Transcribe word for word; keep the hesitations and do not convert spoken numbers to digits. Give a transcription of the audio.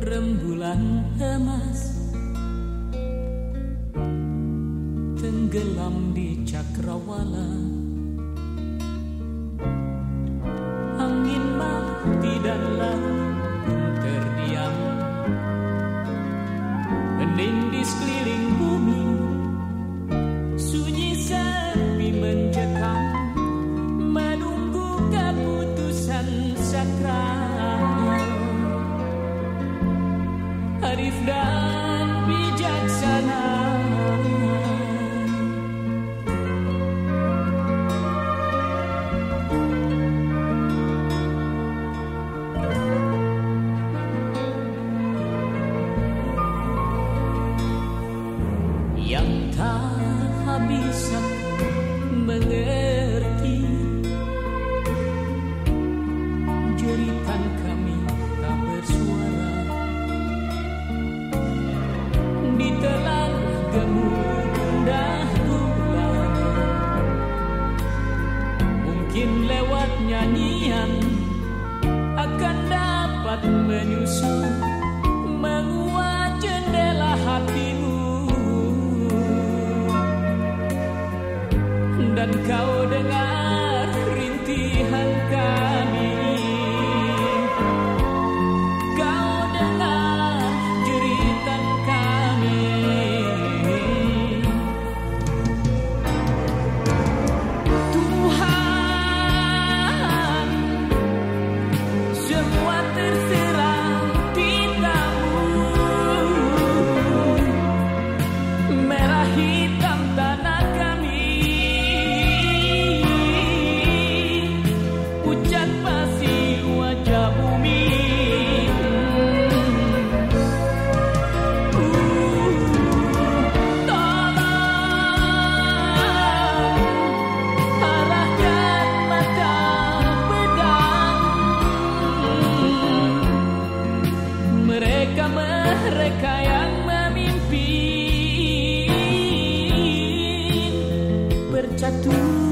rembulan emas tenggelam di cakrawala. Angin mati dan laut terdiam, hening di sekeliling bumi, sunyi sepi mencekam, menunggu keputusan sakral. Arif dan bijaksana, yang tak bisa mengerti jeritan kami tak bersuara. Ditelan gemuruh bulan, mungkin lewat nyanyian akan dapat menyusul menguat jendela hatimu, dan kau dengar rintihan kami. Kau dengar jeritan kami. Tuhan, semua terserah di tangan-Mu. Merah hitam tanah kami, hujan pasti wajah bumi. Uh, tolong arahkan mata pedang mereka-mereka yang memimpin bercatur